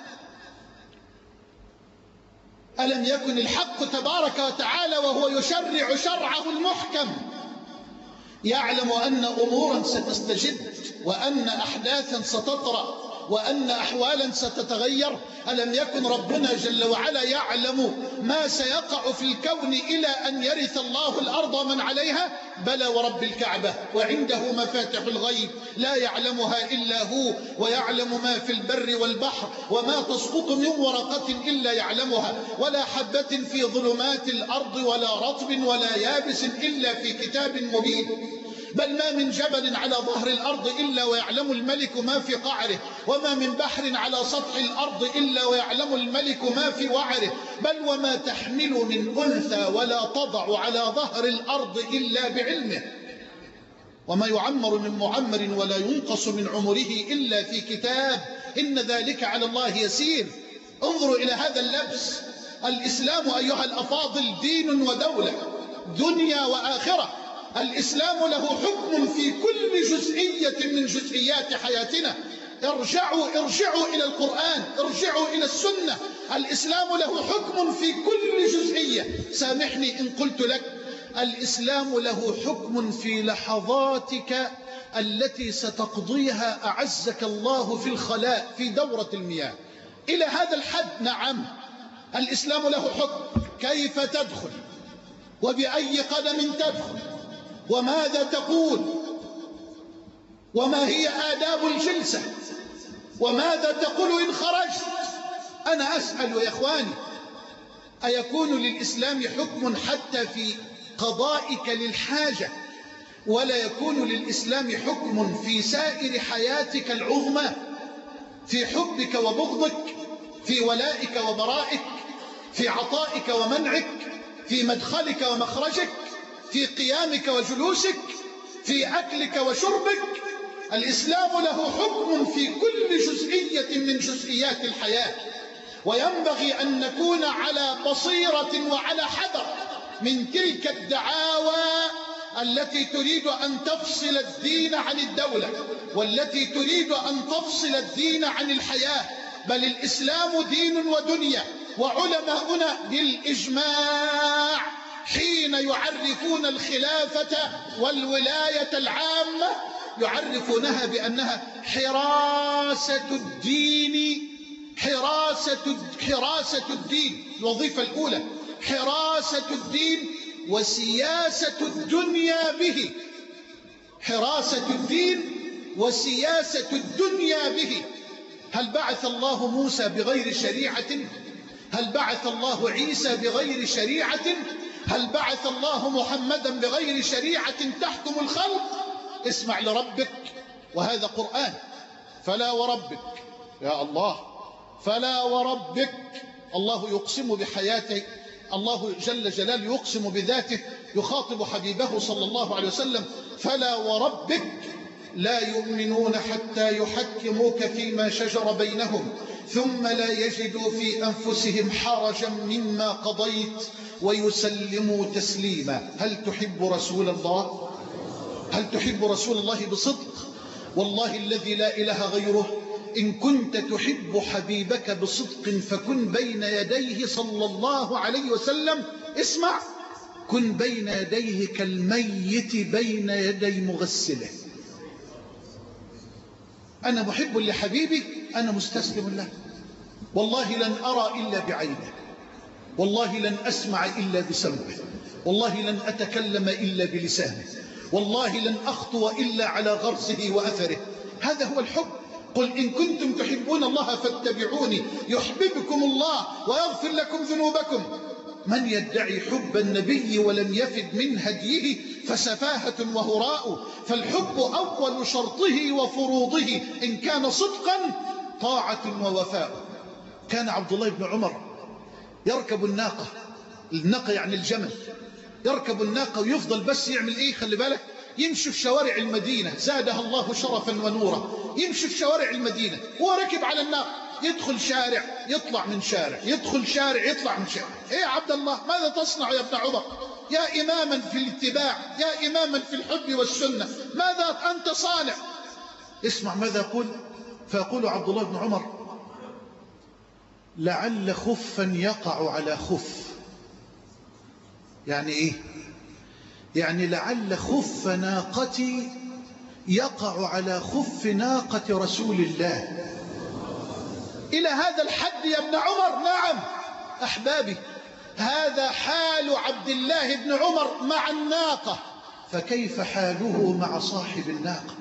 ألم يكن الحق تبارك وتعالى وهو يشرع شرعه المحكم يعلم أن أمورا ستستجد وأن أحداثا ستطرأ وأن أحوالا ستتغير؟ ألم يكن ربنا جل وعلا يعلم ما سيقع في الكون إلى أن يرث الله الأرض ومن عليها؟ بلى ورب الكعبة، وعنده مفاتح الغيب لا يعلمها إلا هو، ويعلم ما في البر والبحر، وما تسقط من ورقة إلا يعلمها، ولا حبة في ظلمات الأرض ولا رطب ولا يابس إلا في كتاب مبين. بل ما من جبل على ظهر الأرض إلا ويعلم الملك ما في قعره، وما من بحر على سطح الأرض إلا ويعلم الملك ما في وعره، بل وما تحمل من أنثى ولا تضع على ظهر الأرض إلا بعلمه، وما يعمر من معمر ولا ينقص من عمره إلا في كتاب، إن ذلك على الله يسير. انظروا إلى هذا اللبس. الإسلام أيها الأفاضل دين ودولة، دنيا وآخرة. الإسلام له حكم في كل جزئية من جزئيات حياتنا. ارجعوا إلى القرآن، ارجعوا إلى السنة. الإسلام له حكم في كل جزئية. سامحني إن قلت لك الإسلام له حكم في لحظاتك التي ستقضيها أعزك الله في الخلاء في دورة المياه. إلى هذا الحد نعم الإسلام له حكم. كيف تدخل وبأي قدم تدخل وماذا تقول وما هي آداب الجلسة وماذا تقول إن خرجت. أنا أسأل يا إخواني، أيكون للإسلام حكم حتى في قضائك للحاجة ولا يكون للإسلام حكم في سائر حياتك العظمى، في حبك وبغضك، في ولائك وبرائك، في عطائك ومنعك، في مدخلك ومخرجك، في قيامك وجلوسك، في أكلك وشربك. الإسلام له حكم في كل جزئية من جزئيات الحياة، وينبغي أن نكون على بصيرة وعلى حذر من تلك الدعاوى التي تريد أن تفصل الدين عن الدولة، والتي تريد أن تفصل الدين عن الحياة. بل الإسلام دين ودنيا، وعلماؤنا بالإجماع حين يعرفون الخلافة والولاية العامة يعرفونها بأنها حراسة الدين. حراسة الدين، الوظيفة الأولى حراسة الدين وسياسة الدنيا به. حراسة الدين وسياسة الدنيا به. هل بعث الله موسى بغير شريعة؟ هل بعث الله عيسى بغير شريعة؟ هل بعث الله محمدا بغير شريعة تحكم الخلق؟ اسمع لربك، وهذا قرآن. فلا وربك يا الله، فلا وربك. الله يقسم بحياته، الله جل جلاله يقسم بذاته، يخاطب حبيبه صلى الله عليه وسلم: فلا وربك لا يؤمنون حتى يحكموك فيما شجر بينهم ثم لا يجدوا في أنفسهم حرجا مما قضيت ويسلموا تسليما. هل تحب رسول الله؟ هل تحب رسول الله بصدق؟ والله الذي لا إله غيره، إن كنت تحب حبيبك بصدق فكن بين يديه صلى الله عليه وسلم. اسمع، كن بين يديه كالميت بين يدي مغسله. أنا محب لحبيبي، أنا مستسلم له. والله لن أرى إلا بعينه، والله لن أسمع إلا بسمعه، والله لن أتكلم إلا بلسانه، والله لن أخطو إلا على غرسه وأثره. هذا هو الحب. قل إن كنتم تحبون الله فاتبعوني يحببكم الله ويغفر لكم ذنوبكم. من يدعي حب النبي ولم يفد من هديه فسفاهة وهراء. فالحب أول شرطه وفروضه إن كان صدقا طاعة ووفاء. كان عبد الله بن عمر يركب الناقة يعني الجمل، يركب الناقة ويفضل بس يعمل إيه؟ خلي بالك، يمشي في شوارع المدينة زادها الله شرفا ونورا. يمشي في شوارع المدينة هو ركب على الناقة، يدخل شارع يطلع من شارع، يدخل شارع يطلع من شارع. إيه يا عبد الله ماذا تصنع يا ابن عمر؟ يا إماما في الاتباع، يا إماما في الحب والسنة، ماذا أنت صانع؟ اسمع ماذا يقول. فيقول عبد الله بن عمر: لعل خفا يقع على خف. يعني إيه؟ يعني لعل خف ناقتي يقع على خف ناقة رسول الله. إلى هذا الحد يا ابن عمر. نعم أحبابي، هذا حال عبد الله بن عمر مع الناقة، فكيف حاله مع صاحب الناقة؟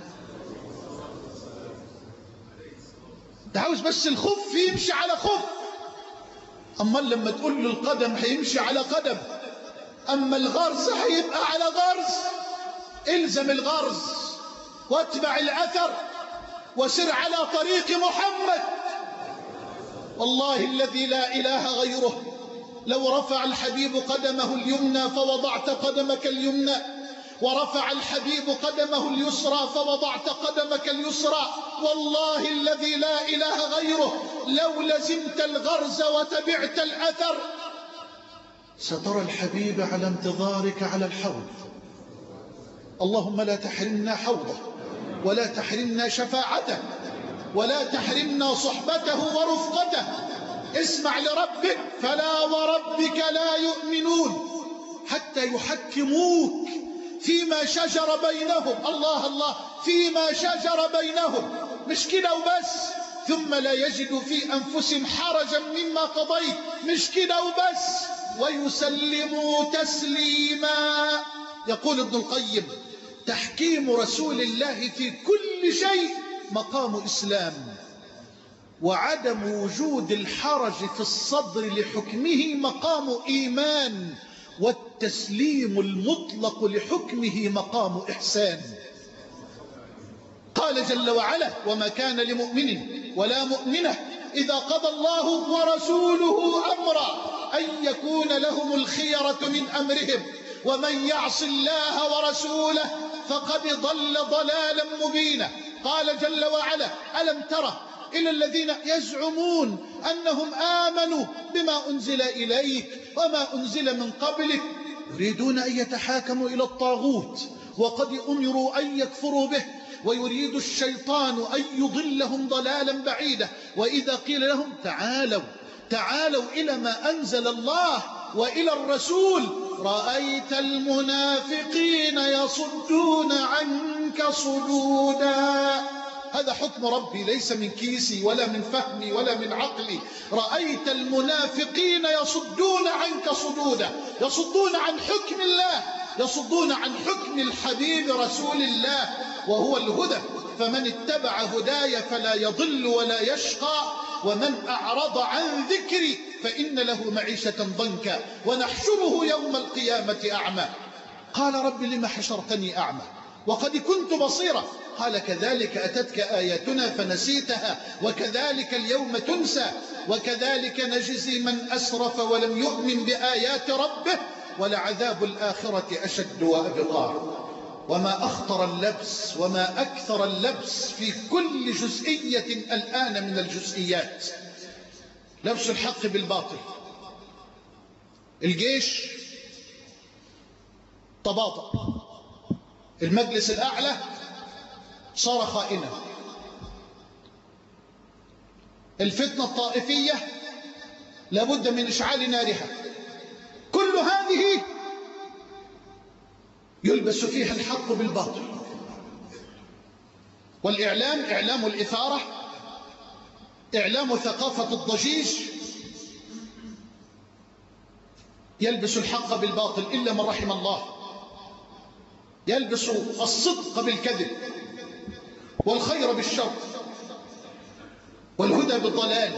ده عاوز بس الخف يمشي على خف. أما لما تقول له القدم هيمشي على قدم، أما الغرز هيبقى على غرز. الزم الغرز واتبع الأثر وسر على طريق محمد. والله الذي لا إله غيره، لو رفع الحبيب قدمه اليمنى فوضعت قدمك اليمنى، ورفع الحبيب قدمه اليسرى فوضعت قدمك اليسرى، والله الذي لا إله غيره لو لزمت الغرز وتبعت الأثر سترى الحبيب على انتظارك على الحوض. اللهم لا تحرمنا حوضه ولا تحرمنا شفاعته. ولا تحرمنا صحبته ورفقته. اسمع لربك: فلا وربك لا يؤمنون حتى يحكموك فيما شجر بينهم. الله الله، فيما شجر بينهم، مش كده وبس، ثم لا يجدوا في أنفسهم حرجا مما قضيت، مش كده وبس، ويسلموا تسليما. يقول ابن القيم: تحكيم رسول الله في كل شيء مقام إسلام، وعدم وجود الحرج في الصدر لحكمه مقام إيمان، والتسليم المطلق لحكمه مقام إحسان. قال جل وعلا: وما كان لمؤمن ولا مؤمنة إذا قضى الله ورسوله أمرا أن يكون لهم الخيرة من أمرهم ومن يعص الله ورسوله فقد ضل ضلالا مبينا. قال جل وعلا: ألم تر إلى الذين يزعمون أنهم آمنوا بما أنزل إليك وما أنزل من قبلك يريدون أن يتحاكموا إلى الطاغوت وقد أمروا أن يكفروا به ويريد الشيطان أن يضلهم ضلالا بعيدا. وإذا قيل لهم تعالوا إلى ما أنزل الله وإلى الرسول رأيت المنافقين يصدون عنك صدودا. هذا حكم ربي، ليس من كيسي ولا من فهمي ولا من عقلي. رأيت المنافقين يصدون عنك صدودا، يصدون عن حكم الله، يصدون عن حكم الحبيب رسول الله وهو الهدى. فمن اتبع هداي فلا يضل ولا يشقى، ومن أعرض عن ذكري فإن له معيشة ضنكا ونحشره يوم القيامة أعمى. قال: رب لما حشرتني أعمى وقد كنت بصيرا؟ قال: كذلك أتتك آياتنا فنسيتها وكذلك اليوم تنسى وكذلك نجزي من أسرف ولم يؤمن بآيات ربه ولعذاب الآخرة أشد وأبقى. وما أخطر اللبس وما أكثر اللبس في كل جزئية الآن من الجزئيات، لبس الحق بالباطل. الجيش تباطأ، المجلس الأعلى صار خائنا، الفتنة الطائفية لابد من إشعال نارها. كل هذه يلبس فيها الحق بالباطل. والإعلام إعلام الإثارة، إعلام ثقافة الضجيج، يلبس الحق بالباطل إلا من رحم الله، يلبس الصدق بالكذب والخير بالشر والهدى بالضلال.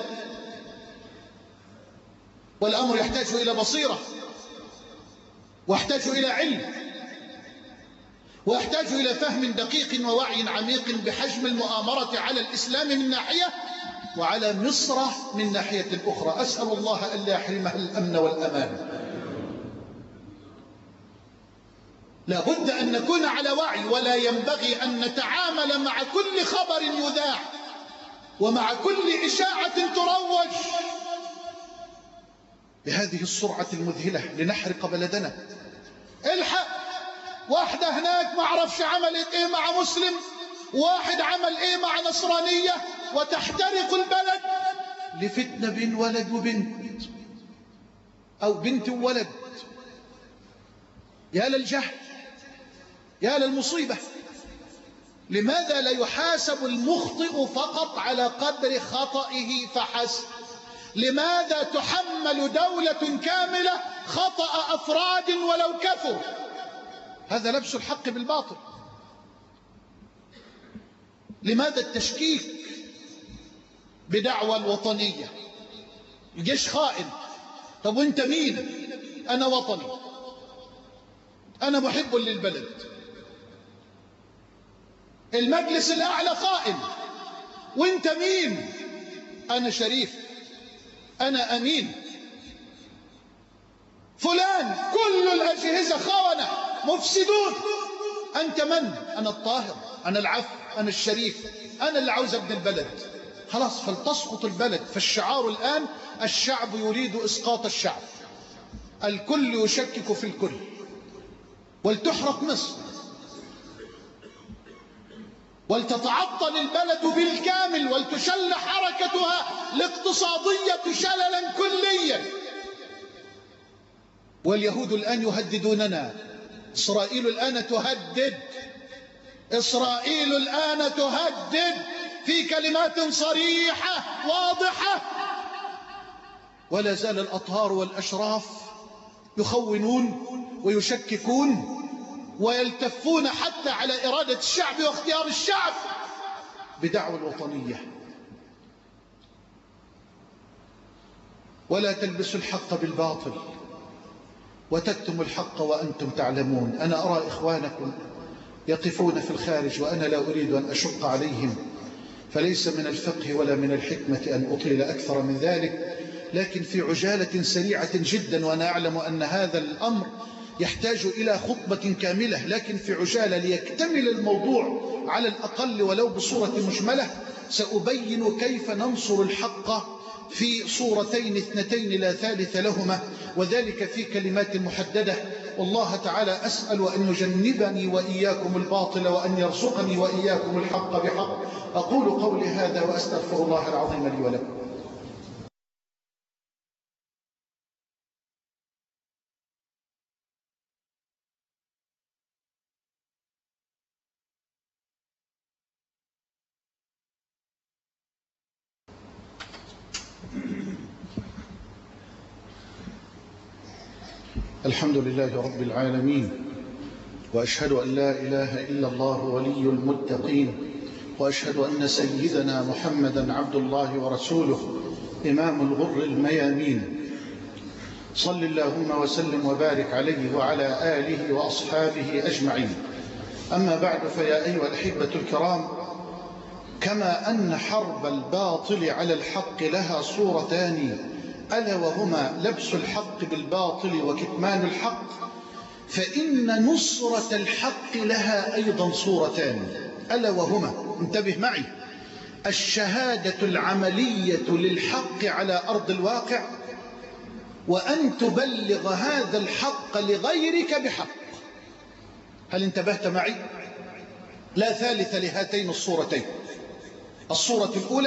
والأمر يحتاج إلى بصيرة ويحتاج إلى علم ويحتاج إلى فهم دقيق ووعي عميق بحجم المؤامرة على الإسلام من ناحية وعلى مصر من ناحية أخرى. أسأل الله أن لا يحرمها الأمن والأمان. لا بد أن نكون على وعي، ولا ينبغي أن نتعامل مع كل خبر يذاع ومع كل إشاعة تروج بهذه السرعة المذهلة لنحرق بلدنا. الحق، واحدة هناك ما عرفش عملت ايه مع مسلم، واحد عمل ايه مع نصرانية، وتحترق البلد لفتنة بين ولد وبنت او بنت وولد. يا للجهل، يا للمصيبة. لماذا لا يحاسب المخطئ فقط على قدر خطئه فحسب؟ لماذا تحمل دولة كاملة خطأ أفراد ولو كثر؟ هذا لبس الحق بالباطل. لماذا التشكيك بدعوى الوطنية؟ الجيش خائن. طب وانت مين؟ أنا وطني، أنا محب للبلد. المجلس الأعلى خائن، وانت مين؟ أنا شريف، أنا أمين. فلان، كل الأجهزة خونة مفسدون. أنت من؟ أنا الطاهر، أنا العفو، أنا الشريف، أنا اللي عاوز ابن البلد. خلاص، فلتسقط البلد. فالشعار الآن: الشعب يريد إسقاط الشعب، الكل يشكك في الكل، ولتحرق مصر. ولتتعطل البلد بالكامل ولتشل حركتها الاقتصادية شللا كليا. واليهود الآن يهددوننا. إسرائيل الآن تهدد، إسرائيل الآن تهدد في كلمات صريحة واضحة. ولا زال الأطهار والأشراف يخونون ويشككون ويلتفون حتى على إرادة الشعب واختيار الشعب بدعوى الوطنية. ولا تلبسوا الحق بالباطل وتكتموا الحق وأنتم تعلمون. أنا أرى إخوانكم يقفون في الخارج وأنا لا أريد أن أشق عليهم، فليس من الفقه ولا من الحكمة أن أطيل أكثر من ذلك، لكن في عجالة سريعة جدا، وأنا أعلم أن هذا الأمر يحتاج إلى خطبة كاملة، لكن في عجالة ليكتمل الموضوع على الأقل ولو بصورة مجملة. سأبين كيف ننصر الحق في صورتين اثنتين لا ثالث لهما، وذلك في كلمات محددة. والله تعالى أسأل أن يجنبني وإياكم الباطل وأن يرزقني وإياكم الحق بحق. أقول قولي هذا وأستغفر الله العظيم لي ولكم. الحمد لله رب العالمين، وأشهد أن لا إله إلا الله ولي المتقين، وأشهد أن سيدنا محمدا عبد الله ورسوله إمام الغر الميامين. صل اللهم وسلم وبارك عليه وعلى آله وأصحابه أجمعين. أما بعد، فيا أيها الأحبة الكرام، كما أن حرب الباطل على الحق لها صورتان، ألا وهما لبس الحق بالباطل وكتمان الحق، فإن نصرة الحق لها أيضا صورتان، ألا وهما، انتبه معي، الشهادة العملية للحق على أرض الواقع، وأن تبلغ هذا الحق لغيرك بحق. هل انتبهت معي؟ لا ثالث لهاتين الصورتين. الصورة الأولى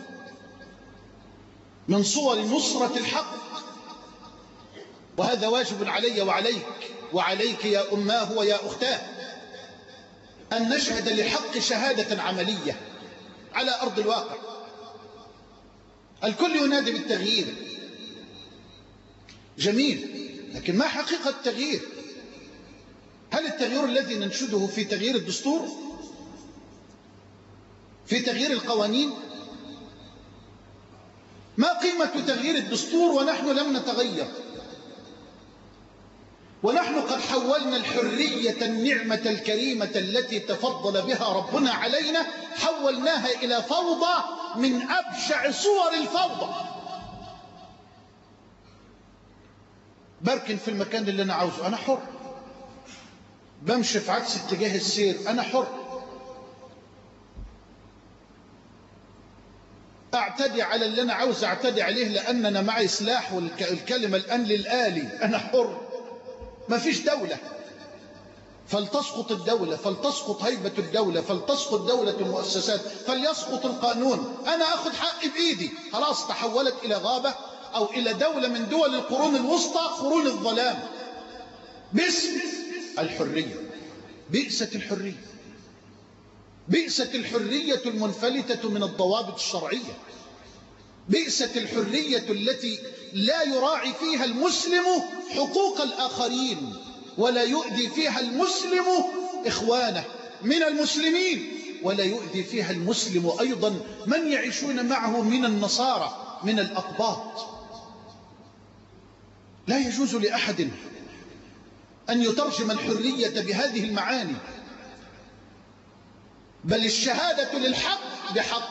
من صور نصرة الحق، وهذا واجب علي وعليك يا أماه ويا أختاه، أن نشهد للحق شهادة عملية على أرض الواقع. الكل ينادي بالتغيير، جميل، لكن ما حقيقة التغيير؟ هل التغيير الذي ننشده في تغيير الدستور، في تغيير القوانين؟ ما قيمة تغيير الدستور ونحن لم نتغير، ونحن قد حولنا الحرية النعمة الكريمة التي تفضل بها ربنا علينا، حولناها إلى فوضى من أبشع صور الفوضى. بركن في المكان اللي أنا عاوزه، أنا حر، بمشي في عكس اتجاه السير، أنا حر، أعتدي على اللي أنا عاوز أعتدي عليه لأن أنا معي سلاح والكلمة الآن للآلي، أنا حر. ما فيش دولة، فلتسقط الدولة، فلتسقط هيبة الدولة، فلتسقط دولة المؤسسات، فليسقط القانون، أنا أخذ حقي بإيدي. خلاص تحولت إلى غابة أو إلى دولة من دول القرون الوسطى، قرون الظلام، باسم الحرية. بئست الحرية، بئست الحرية المنفلتة من الضوابط الشرعية، بئست الحرية التي لا يراعي فيها المسلم حقوق الآخرين، ولا يؤذي فيها المسلم إخوانه من المسلمين، ولا يؤذي فيها المسلم أيضا من يعيشون معه من النصارى، من الأقباط. لا يجوز لأحد أن يترجم الحرية بهذه المعاني، بل الشهادة للحق بحق،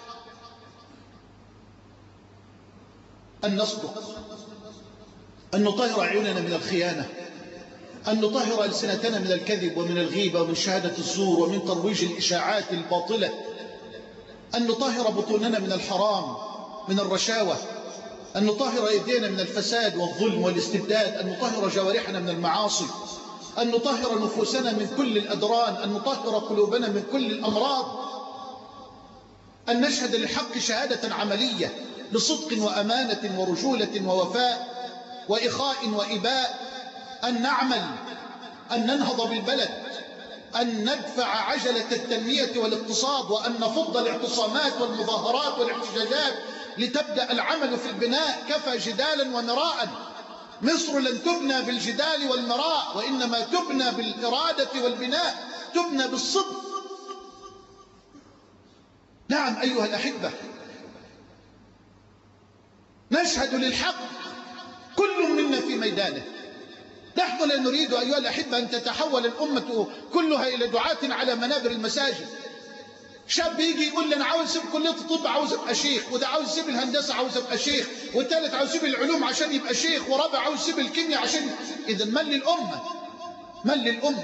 أن نصدق، أن نطهر عيوننا من الخيانة، أن نطهر ألسنتنا من الكذب ومن الغيبة ومن شهادة الزور ومن ترويج الإشاعات الباطلة، أن نطهر بطوننا من الحرام، من الرشاوة، أن نطهر أيدينا من الفساد والظلم والاستبداد، أن نطهر جوارحنا من المعاصي، أن نطهر نفوسنا من كل الأدران، أن نطهر قلوبنا من كل الأمراض، أن نشهد للحق شهادة عملية بصدق وأمانة ورجولة ووفاء وإخاء وإباء، أن نعمل، أن ننهض بالبلد، أن ندفع عجلة التنمية والاقتصاد، وأن نفض الاعتصامات والمظاهرات والاحتجاجات لتبدأ العمل في البناء. كفى جدالا ومراء. مصر لن تبنى بالجدال والمراء، وإنما تبنى بالإرادة والبناء، تبنى بالصدق. نعم أيها الأحبة، نشهد للحق كل منا في ميدانه. نحن لا نريد أيها الأحبة أن تتحول الأمة كلها إلى دعاة على منابر المساجد. شاب يجي يقول لي أنا عاوز أسيب كلية الطب عاوز أبقى شيخ، وده عاوز يسيب الهندسة عاوز أبقى شيخ، والثالث عاوز يسيب العلوم عشان يبقى شيخ، ورابع عاوز يسيب الكيمياء عشان. إذا من للأمة؟ من للأمة؟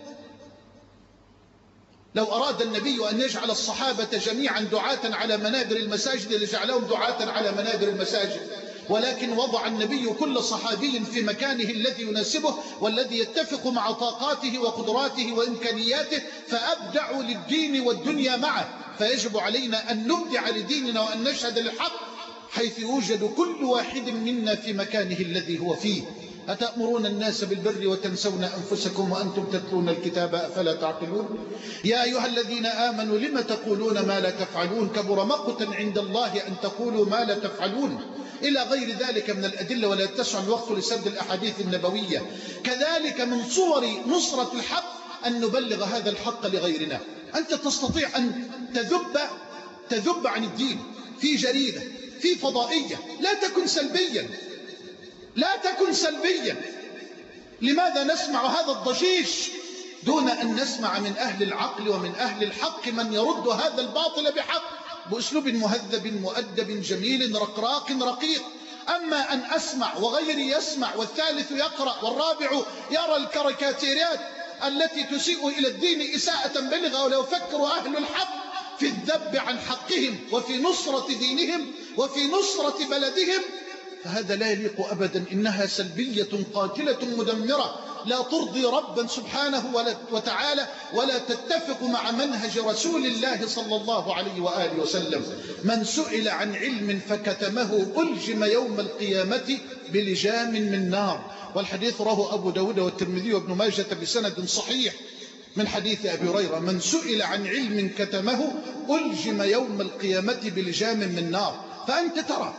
لو أراد النبي أن يجعل الصحابة جميعا دعاة على منابر المساجد لجعلهم دعاة على منابر المساجد، ولكن وضع النبي كل صحابي في مكانه الذي يناسبه والذي يتفق مع طاقاته وقدراته وإمكانياته، فأبدعوا للدين والدنيا معه. فيجب علينا أن نبدع لديننا وأن نشهد للحق حيث يوجد كل واحد منا في مكانه الذي هو فيه. أتأمرون الناس بالبر وتنسون أنفسكم وأنتم تتلون الكتاب أفلا تعقلون؟ يا أيها الذين آمنوا لم تقولون ما لا تفعلون؟ كبر مقتا عند الله أن تقولوا ما لا تفعلون، إلى غير ذلك من الأدلة، ولا يتسع الوقت لسرد الأحاديث النبوية. كذلك من صور نصرة الحق أن نبلغ هذا الحق لغيرنا. أنت تستطيع أن تذب عن الدين في جريدة، في فضائية. لا تكن سلبيا، لا تكن سلبيا. لماذا نسمع هذا الضجيج دون أن نسمع من أهل العقل ومن أهل الحق من يرد هذا الباطل بحق بأسلوب مهذب مؤدب جميل رقراق رقيق؟ أما أن أسمع وغيري يسمع والثالث يقرأ والرابع يرى الكاريكاتيرات التي تسيء إلى الدين إساءة بلغة، ولا يفكر أهل الحق في الذب عن حقهم وفي نصرة دينهم وفي نصرة بلدهم، فهذا لا يليق أبدا. إنها سلبية قاتلة مدمرة لا ترضي ربا سبحانه وتعالى، ولا تتفق مع منهج رسول الله صلى الله عليه وآله وسلم. من سئل عن علم فكتمه ألجم يوم القيامة بلجام من نار. والحديث رواه أبو داود والترمذي وابن ماجة بسند صحيح من حديث أبي هريرة: من سئل عن علم كتمه ألجم يوم القيامة بلجام من نار. فأنت ترى،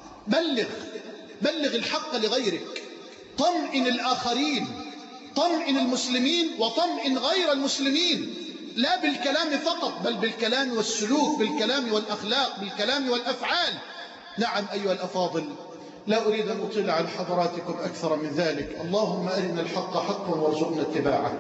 بلغ الحق لغيرك، طمئن الآخرين، طمئن المسلمين وطمئن غير المسلمين، لا بالكلام فقط بل بالكلام والسلوك، بالكلام والأخلاق، بالكلام والأفعال. نعم أيها الأفاضل، لا أريد أن أطيل على حضراتكم أكثر من ذلك. اللهم أرنا الحق حقا وارزقنا اتباعه،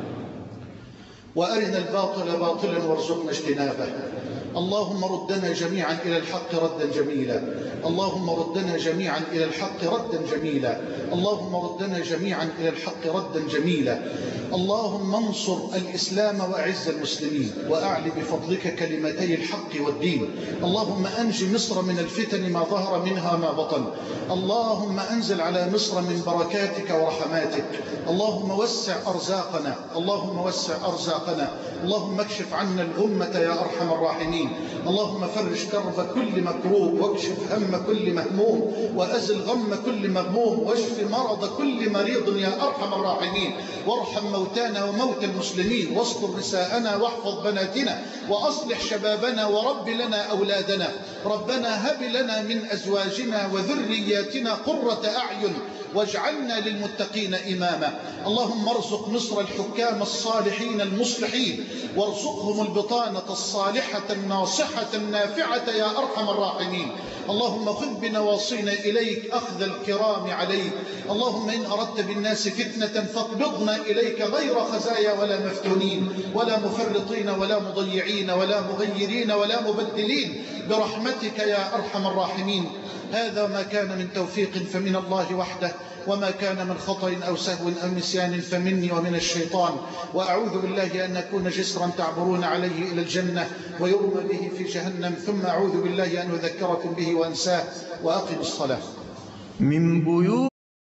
وأرنا الباطل باطلا وارزقنا اجتنابه. اللهم ردنا جميعا إلى الحق ردا جميلا، اللهم ردنا جميعا إلى الحق ردا جميلا، اللهم ردنا جميعا إلى الحق ردا جميلا. اللهم انصر الإسلام وأعز المسلمين، وأعل بفضلك كلمتي الحق والدين. اللهم أنج مصر من الفتن ما ظهر منها ما بطن. اللهم أنزل على مصر من بركاتك ورحماتك. اللهم وسع أرزاقنا، اللهم وسع أرزاقنا. اللهم اكشف عنا الغمة يا أرحم الراحمين. اللهم فرج كرب كل مكروب، واكشف هم كل مهموم، وأزل غم كل مغموم، واشف مرض كل مريض يا أرحم الراحمين. وارحم موتانا وموتى المسلمين، واستر نساءنا واحفظ بناتنا، وأصلح شبابنا، ورب لنا أولادنا. ربنا هب لنا من أزواجنا وذرياتنا قرة أعين، واجعلنا للمتقين إماما. اللهم ارزق مصر الحكام الصالحين المصلحين، وارزقهم البطانة الصالحة الناصحة النافعة يا أرحم الراحمين. اللهم خذ بنواصينا إليك أخذ الكرام عليك. اللهم إن أردت بالناس فتنة فاقبضنا إليك غير خزايا ولا مفتونين ولا مفرطين ولا مضيعين ولا مغيرين ولا مبدلين برحمتك يا أرحم الراحمين. هذا ما كان من توفيق فمن الله وحده، وما كان من خطأ أو سهو أو نسيان فمني ومن الشيطان. وأعوذ بالله أن أكون جسرا تعبرون عليه إلى الجنة ويرمى به في جهنم، ثم أعوذ بالله أن أذكركم به وأنساه. وأقم الصلاة. من بيوت